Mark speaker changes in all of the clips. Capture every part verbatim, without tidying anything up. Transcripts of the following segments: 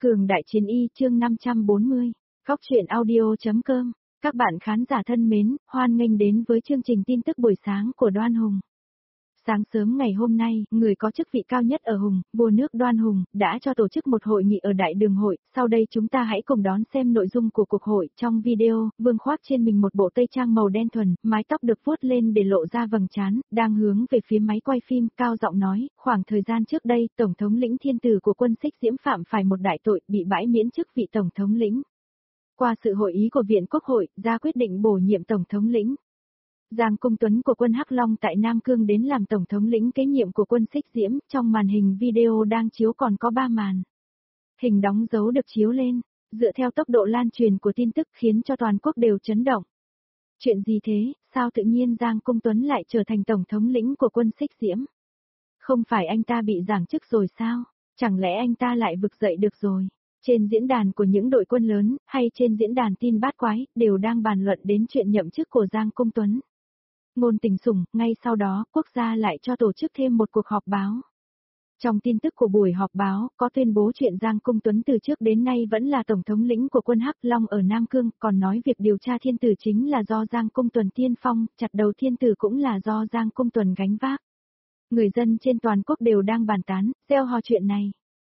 Speaker 1: Cường Đại Chiến Y chương năm trăm bốn mươi, Góc truyện audio.com, các bạn khán giả thân mến, hoan nghênh đến với chương trình tin tức buổi sáng của Đoan Hùng. Sáng sớm ngày hôm nay, người có chức vị cao nhất ở Hùng, vua nước Đoan Hùng, đã cho tổ chức một hội nghị ở Đại Đường Hội, sau đây chúng ta hãy cùng đón xem nội dung của cuộc hội. Trong video, Vương khoác trên mình một bộ tây trang màu đen thuần, mái tóc được vuốt lên để lộ ra vầng trán, đang hướng về phía máy quay phim, cao giọng nói, khoảng thời gian trước đây, Tổng thống lĩnh thiên tử của quân Xích Diễm phạm phải một đại tội, bị bãi miễn chức vị Tổng thống lĩnh. Qua sự hội ý của Viện Quốc hội, ra quyết định bổ nhiệm Tổng thống lĩnh. Giang Cung Tuấn của quân Hắc Long tại Nam Cương đến làm tổng thống lĩnh kế nhiệm của quân Xích Diễm, trong màn hình video đang chiếu còn có ba màn. Hình đóng dấu được chiếu lên, dựa theo tốc độ lan truyền của tin tức khiến cho toàn quốc đều chấn động. Chuyện gì thế, sao tự nhiên Giang Cung Tuấn lại trở thành tổng thống lĩnh của quân Xích Diễm? Không phải anh ta bị giáng chức rồi sao? Chẳng lẽ anh ta lại vực dậy được rồi? Trên diễn đàn của những đội quân lớn, hay trên diễn đàn tin bát quái, đều đang bàn luận đến chuyện nhậm chức của Giang Cung Tuấn. Ngôn Tình Sủng, ngay sau đó, quốc gia lại cho tổ chức thêm một cuộc họp báo. Trong tin tức của buổi họp báo, có tuyên bố chuyện Giang Cung Tuấn từ trước đến nay vẫn là tổng thống lĩnh của quân Hắc Long ở Nam Cương, còn nói việc điều tra thiên tử chính là do Giang Cung Tuấn tiên phong, chặt đầu thiên tử cũng là do Giang Cung Tuấn gánh vác. Người dân trên toàn quốc đều đang bàn tán, reo hò chuyện này.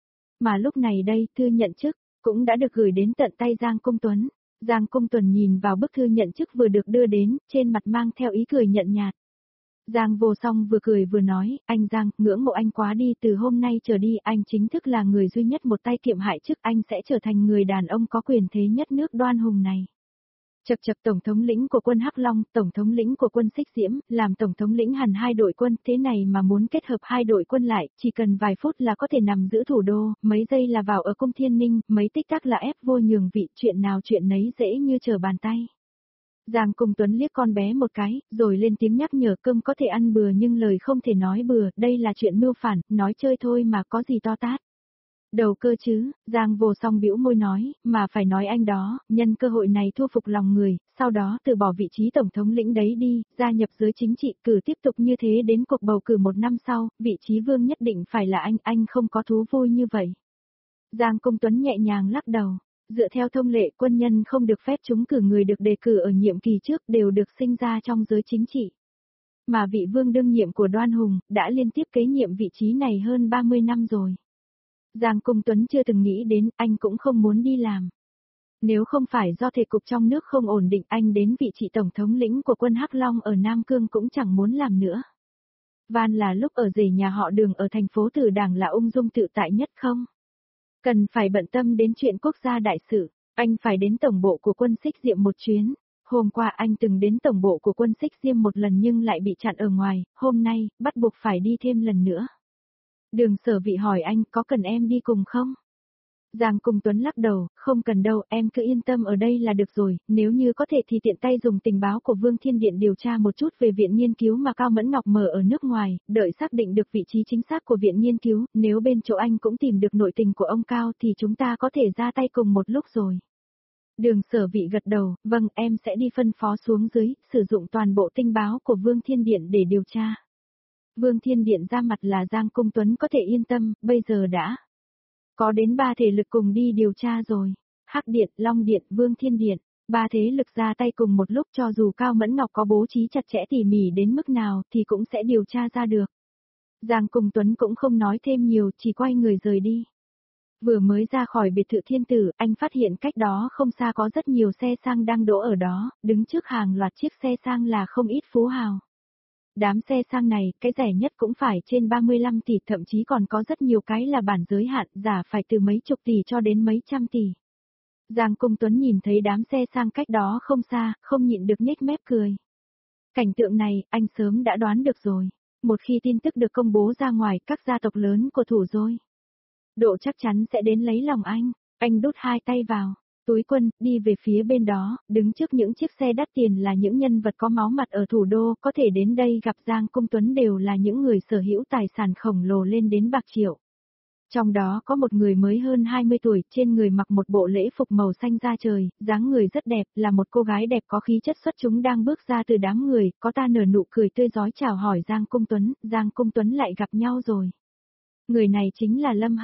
Speaker 1: Mà lúc này đây, thư nhận chức, cũng đã được gửi đến tận tay Giang Cung Tuấn. Giang Cung Tuấn nhìn vào bức thư nhận chức vừa được đưa đến, trên mặt mang theo ý cười nhợt nhạt. Giang Vô Song vừa cười vừa nói, anh Giang, ngưỡng mộ anh quá đi, từ hôm nay trở đi anh chính thức là người duy nhất một tay kiệm hại chức, anh sẽ trở thành người đàn ông có quyền thế nhất nước Đoan Hùng này. Chật chật, tổng thống lĩnh của quân Hắc Long, tổng thống lĩnh của quân Xích Diễm, làm tổng thống lĩnh hẳn hai đội quân, thế này mà muốn kết hợp hai đội quân lại, chỉ cần vài phút là có thể nằm giữ thủ đô, mấy giây là vào ở cung Thiên Ninh, mấy tích tắc là ép vua nhường vị, chuyện nào chuyện nấy dễ như trở bàn tay. Giang Cung Tuấn liếc con bé một cái, rồi lên tiếng nhắc nhở, cơm có thể ăn bừa nhưng lời không thể nói bừa, đây là chuyện mưu phản, nói chơi thôi mà có gì to tát. Đầu cơ chứ, Giang Vô Song bĩu môi nói, mà phải nói anh đó, nhân cơ hội này thu phục lòng người, sau đó từ bỏ vị trí tổng thống lĩnh đấy đi, gia nhập giới chính trị, cử tiếp tục như thế đến cuộc bầu cử một năm sau, vị trí vương nhất định phải là anh, anh không có thú vui như vậy. Giang Cung Tuấn nhẹ nhàng lắc đầu, dựa theo thông lệ quân nhân không được phép trúng cử, người được đề cử ở nhiệm kỳ trước đều được sinh ra trong giới chính trị. Mà vị vương đương nhiệm của Đoan Hùng, đã liên tiếp kế nhiệm vị trí này hơn ba mươi năm rồi. Giang Cung Tuấn chưa từng nghĩ đến, anh cũng không muốn đi làm. Nếu không phải do thể cục trong nước không ổn định, anh đến vị trí tổng thống lĩnh của quân Hắc Long ở Nam Cương cũng chẳng muốn làm nữa. Van là lúc ở rể nhà họ Đường ở thành phố Tử Đảng là ung dung tự tại nhất không? Cần phải bận tâm đến chuyện quốc gia đại sự, anh phải đến tổng bộ của quân Xích Diệm một chuyến. Hôm qua anh từng đến tổng bộ của quân Xích Diêm một lần nhưng lại bị chặn ở ngoài, hôm nay, bắt buộc phải đi thêm lần nữa. Đường Sở Vị hỏi anh, có cần em đi cùng không? Giang Cung Tuấn lắc đầu, không cần đâu, em cứ yên tâm ở đây là được rồi, nếu như có thể thì tiện tay dùng tình báo của Vương Thiên Điện điều tra một chút về viện nghiên cứu mà Cao Mẫn Ngọc mở ở nước ngoài, đợi xác định được vị trí chính xác của viện nghiên cứu, nếu bên chỗ anh cũng tìm được nội tình của ông Cao thì chúng ta có thể ra tay cùng một lúc rồi. Đường Sở Vị gật đầu, vâng, em sẽ đi phân phó xuống dưới, sử dụng toàn bộ tình báo của Vương Thiên Điện để điều tra. Vương Thiên Điện ra mặt là Giang Cung Tuấn có thể yên tâm, bây giờ đã có đến ba thể lực cùng đi điều tra rồi. Hắc Điện, Long Điện, Vương Thiên Điện, ba thế lực ra tay cùng một lúc, cho dù Cao Mẫn Ngọc có bố trí chặt chẽ tỉ mỉ đến mức nào thì cũng sẽ điều tra ra được. Giang Cung Tuấn cũng không nói thêm nhiều, chỉ quay người rời đi. Vừa mới ra khỏi biệt thự thiên tử, anh phát hiện cách đó không xa có rất nhiều xe sang đang đỗ ở đó, đứng trước hàng loạt chiếc xe sang là không ít phú hào. Đám xe sang này, cái rẻ nhất cũng phải trên ba mươi lăm tỷ, thậm chí còn có rất nhiều cái là bản giới hạn, giả phải từ mấy chục tỷ cho đến mấy trăm tỷ. Giang Cung Tuấn nhìn thấy đám xe sang cách đó không xa, không nhịn được nhếch mép cười. Cảnh tượng này, anh sớm đã đoán được rồi. Một khi tin tức được công bố ra ngoài, các gia tộc lớn của thủ rồi độ chắc chắn sẽ đến lấy lòng anh. Anh đút hai tay vào túi quân, đi về phía bên đó, đứng trước những chiếc xe đắt tiền là những nhân vật có máu mặt ở thủ đô, có thể đến đây gặp Giang Cung Tuấn đều là những người sở hữu tài sản khổng lồ lên đến bạc triệu. Trong đó có một người mới hơn hai mươi tuổi, trên người mặc một bộ lễ phục màu xanh da trời, dáng người rất đẹp, là một cô gái đẹp có khí chất xuất chúng đang bước ra từ đám người, có ta nở nụ cười tươi rói chào hỏi Giang Cung Tuấn, Giang Cung Tuấn lại gặp nhau rồi. Người này chính là Lâm Hân.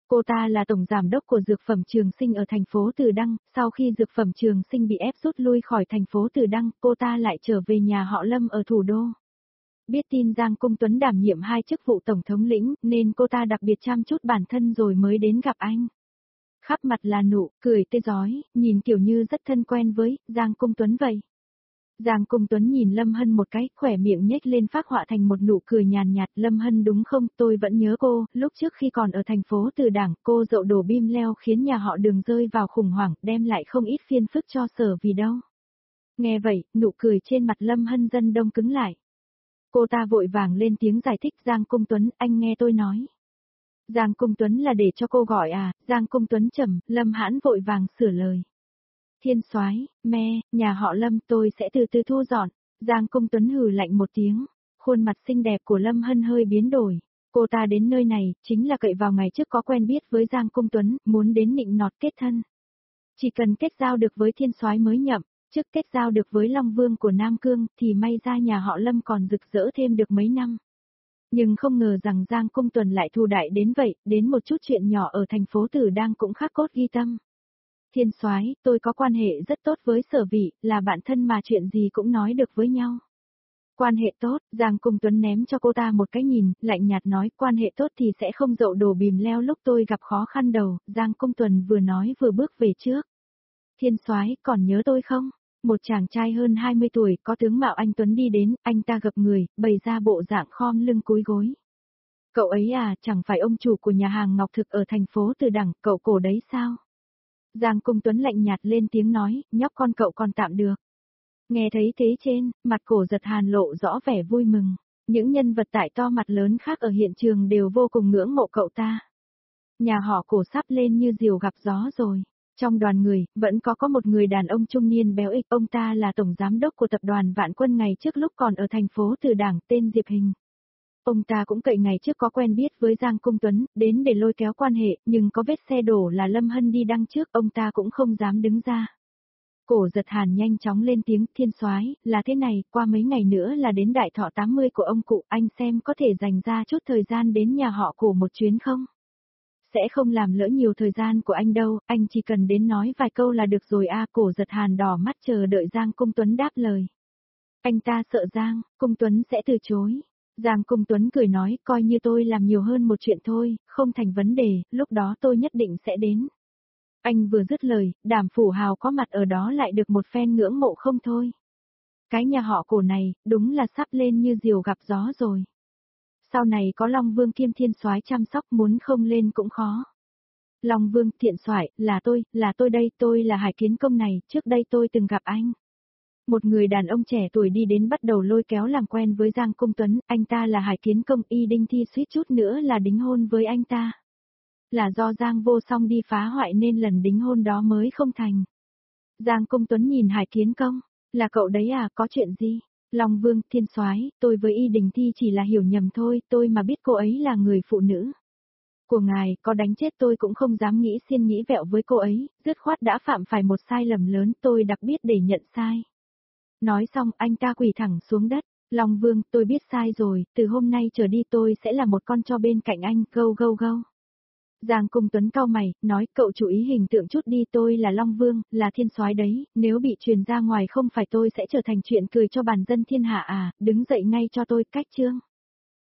Speaker 1: Cô ta là tổng giám đốc của dược phẩm Trường Sinh ở thành phố Từ Đăng, sau khi dược phẩm Trường Sinh bị ép rút lui khỏi thành phố Từ Đăng, cô ta lại trở về nhà họ Lâm ở thủ đô. Biết tin Giang Cung Tuấn đảm nhiệm hai chức vụ tổng thống lĩnh, nên cô ta đặc biệt chăm chút bản thân rồi mới đến gặp anh. Khắp mặt là nụ cười tươi rói, nhìn kiểu như rất thân quen với Giang Cung Tuấn vậy. Giang Cung Tuấn nhìn Lâm Hân một cái, khỏe miệng nhếch lên phác họa thành một nụ cười nhàn nhạt. Lâm Hân đúng không, tôi vẫn nhớ cô, lúc trước khi còn ở thành phố Từ Đảng, cô dậu đổ bim leo khiến nhà họ Đường rơi vào khủng hoảng, đem lại không ít phiền phức cho Sở Vì đâu. Nghe vậy, nụ cười trên mặt Lâm Hân dần đông cứng lại. Cô ta vội vàng lên tiếng giải thích. Giang Cung Tuấn, anh nghe tôi nói. Giang Cung Tuấn là để cho cô gọi à? Giang Cung Tuấn trầm, Lâm Hãn vội vàng sửa lời. Thiên soái, me, nhà họ Lâm tôi sẽ từ từ thu dọn. Giang Cung Tuấn hừ lạnh một tiếng, khuôn mặt xinh đẹp của Lâm Hân hơi biến đổi. Cô ta đến nơi này, chính là cậy vào ngày trước có quen biết với Giang Cung Tuấn, muốn đến nịnh nọt kết thân. Chỉ cần kết giao được với thiên soái mới nhậm, trước kết giao được với Long Vương của Nam Cương, thì may ra nhà họ Lâm còn rực rỡ thêm được mấy năm. Nhưng không ngờ rằng Giang Cung Tuấn lại thù đại đến vậy, đến một chút chuyện nhỏ ở thành phố Tử Đang cũng khắc cốt ghi tâm. Thiên soái, tôi có quan hệ rất tốt với Sở Vị, là bạn thân mà chuyện gì cũng nói được với nhau. Quan hệ tốt, Giang Cung Tuấn ném cho cô ta một cái nhìn, lạnh nhạt nói, quan hệ tốt thì sẽ không dậu đổ bìm leo lúc tôi gặp khó khăn đầu. Giang Cung Tuấn vừa nói vừa bước về trước. Thiên soái, còn nhớ tôi không? Một chàng trai hơn hai mươi tuổi, có tướng mạo anh Tuấn đi đến, anh ta gập người, bày ra bộ dạng khom lưng cúi gối. Cậu ấy à, chẳng phải ông chủ của nhà hàng Ngọc Thực ở thành phố Từ Đằng, cậu cổ đấy sao? Giang Cung Tuấn lạnh nhạt lên tiếng nói, nhóc con cậu còn tạm được. Nghe thấy thế trên, mặt Cổ Giật Hàn lộ rõ vẻ vui mừng. Những nhân vật tại to mặt lớn khác ở hiện trường đều vô cùng ngưỡng mộ cậu ta. Nhà họ Cổ sắp lên như diều gặp gió rồi. Trong đoàn người, vẫn có có một người đàn ông trung niên béo ịch, ông ta là tổng giám đốc của tập đoàn Vạn Quân ngày trước lúc còn ở thành phố Từ Đảng, tên Diệp Hình. Ông ta cũng cậy ngày trước có quen biết với Giang Cung Tuấn, đến để lôi kéo quan hệ, nhưng có vết xe đổ là Lâm Hân đi đăng trước, ông ta cũng không dám đứng ra. Cổ Giật Hàn nhanh chóng lên tiếng, thiên soái, là thế này, qua mấy ngày nữa là đến đại thọ tám mươi của ông cụ, anh xem có thể dành ra chút thời gian đến nhà họ Cổ một chuyến không? Sẽ không làm lỡ nhiều thời gian của anh đâu, anh chỉ cần đến nói vài câu là được rồi a. Cổ Giật Hàn đỏ mắt chờ đợi Giang Cung Tuấn đáp lời. Anh ta sợ Giang Cung Tuấn sẽ từ chối. Giang Cung Tuấn cười nói, coi như tôi làm nhiều hơn một chuyện thôi, không thành vấn đề, lúc đó tôi nhất định sẽ đến. Anh vừa dứt lời, Đàm Phủ Hào có mặt ở đó lại được một phen ngưỡng mộ không thôi. Cái nhà họ Cổ này, đúng là sắp lên như diều gặp gió rồi. Sau này có Long Vương kiêm thiên soái chăm sóc, muốn không lên cũng khó. Long Vương, thiện soái, là tôi, là tôi đây, tôi là Hải Kiến Công này, trước đây tôi từng gặp anh. Một người đàn ông trẻ tuổi đi đến bắt đầu lôi kéo làm quen với Giang Cung Tuấn, anh ta là Hải Kiến Công, Y Đinh Thi suýt chút nữa là đính hôn với anh ta. Là do Giang Vô Song đi phá hoại nên lần đính hôn đó mới không thành. Giang Cung Tuấn nhìn Hải Kiến Công, là cậu đấy à, có chuyện gì? Long Vương, thiên soái, tôi với Y Đình Thi chỉ là hiểu nhầm thôi, tôi mà biết cô ấy là người phụ nữ của ngài, có đánh chết tôi cũng không dám nghĩ xiên nghĩ vẹo với cô ấy, dứt khoát đã phạm phải một sai lầm lớn, tôi đặc biết để nhận sai. Nói xong, anh ta quỳ thẳng xuống đất. Long Vương, tôi biết sai rồi, từ hôm nay trở đi tôi sẽ là một con cho bên cạnh anh, gâu gâu gâu. Giang Cung Tuấn cau mày, nói, cậu chú ý hình tượng chút đi, tôi là Long Vương, là thiên soái đấy, nếu bị truyền ra ngoài không phải tôi sẽ trở thành chuyện cười cho bản dân thiên hạ à, đứng dậy ngay cho tôi, cách chương.